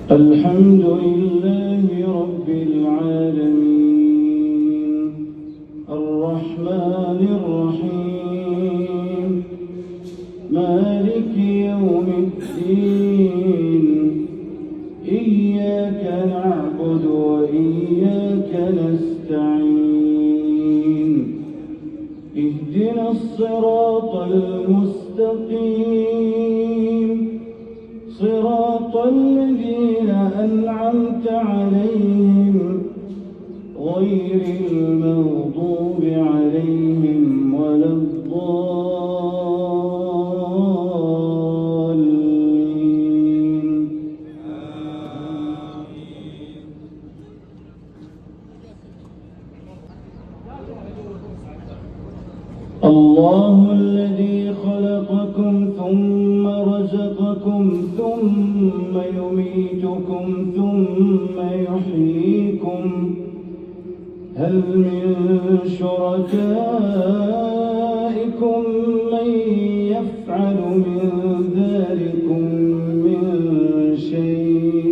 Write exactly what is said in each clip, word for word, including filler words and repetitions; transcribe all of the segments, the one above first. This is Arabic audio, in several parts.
الحمد لله رب العالمين الرحمن الرحيم مالك يوم الدين إياك نعبد وإياك نستعين اهدنا الصراط المستقيم صراط الذين أنعمت عليهم غير المغضوب عليهم ولا الضالين. الله الذي خلقكم ثم رزقكم ثم يميتكم ثم يحييكم هل من شركائكم من يفعل من ذلكم من شيء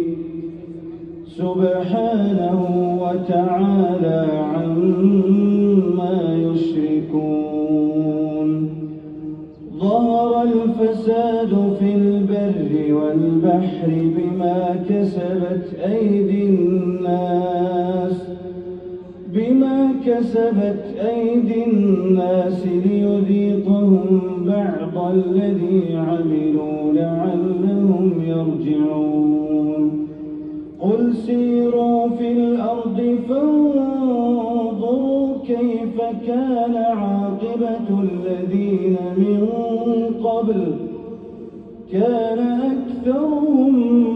سبحانه وتعالى عما يشركون. ظهر الفساد في البر والبحر بما كسبت أيدي الناس بما كسبت أيدي الناس ليذيقهم بعض الذي عملوا لعلهم يرجعون. قل سيروا في الأرض فانظروا كيف كان عاقبة الذين من قبل كان أكثرهم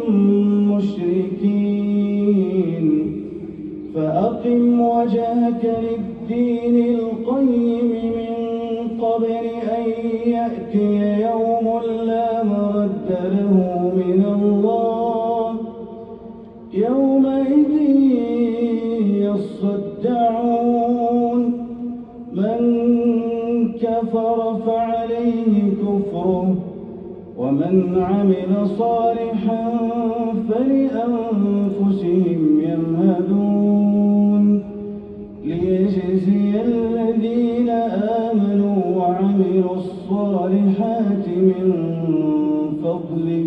مشركين. فأقم وجهك للدين القيم من قبل أن يأتي يوم لا مرد له من الله يومئذ يصدعون. من كفر فعليه كفره ومن عمل صالحا فلأنفسهم يمهدون ليجزي الذين آمنوا وعملوا الصالحات من فضله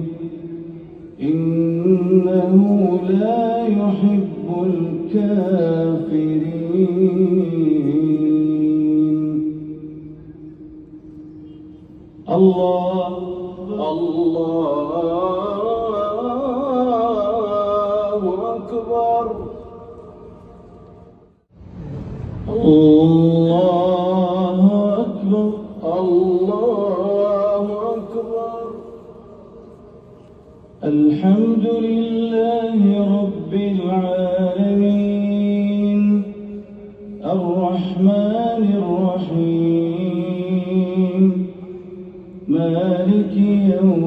إنه لا يحب الكافرين. الله الله أكبر الله أكبر الله أكبر. الحمد لله رب العالمين الرحمن الرحيم مالك يوم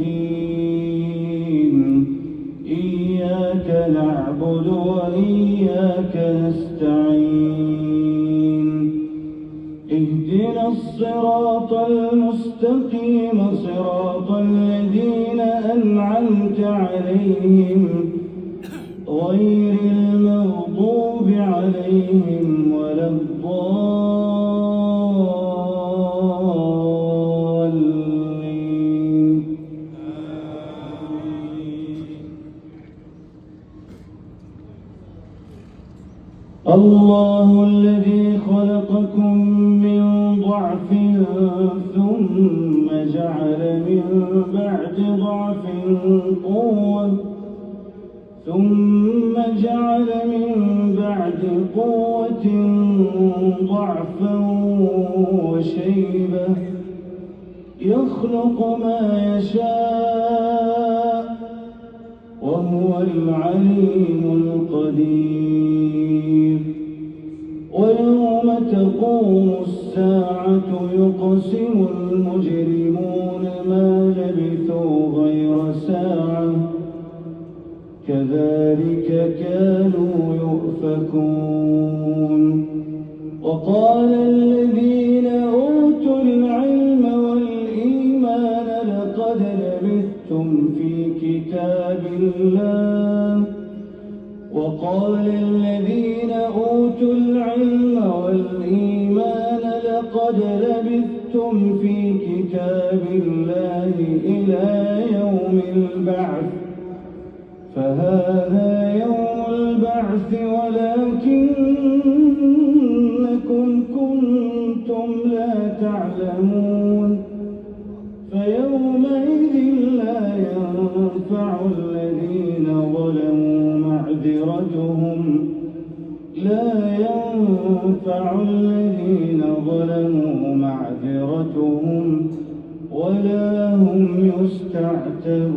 الدين إياك نعبد وإياك نستعين اهدنا الصراط المستقيم صراط الذين أنعمت عليهم غير المغضوب عليهم ولا الضالين. الله الذي خلقكم من ضعف ثم جعل من بعد ضعف قوة ثم جعل من بعد قوة ضعفا وشيبة يخلق ما يشاء وهو العليم القدير. ويوم تقوم الساعة يقسم المجرمون ما لبثوا غير ساعة كذلك كانوا يؤفكون. وقال الذين أوتوا العلم والإيمان لقد لبثتم في كتاب الله. وقال الذين أوتوا العلم والإيمان لقد لبثتم في كتاب الله إلى يوم البعث، فهذا يوم البعث ولكنكم كنتم لا تعلمون. فيومئذ لا ينفع الذين ظلموا معذرتهم لا ينفع الذين ظلموا معذرتهم ولا هم يستعتبون.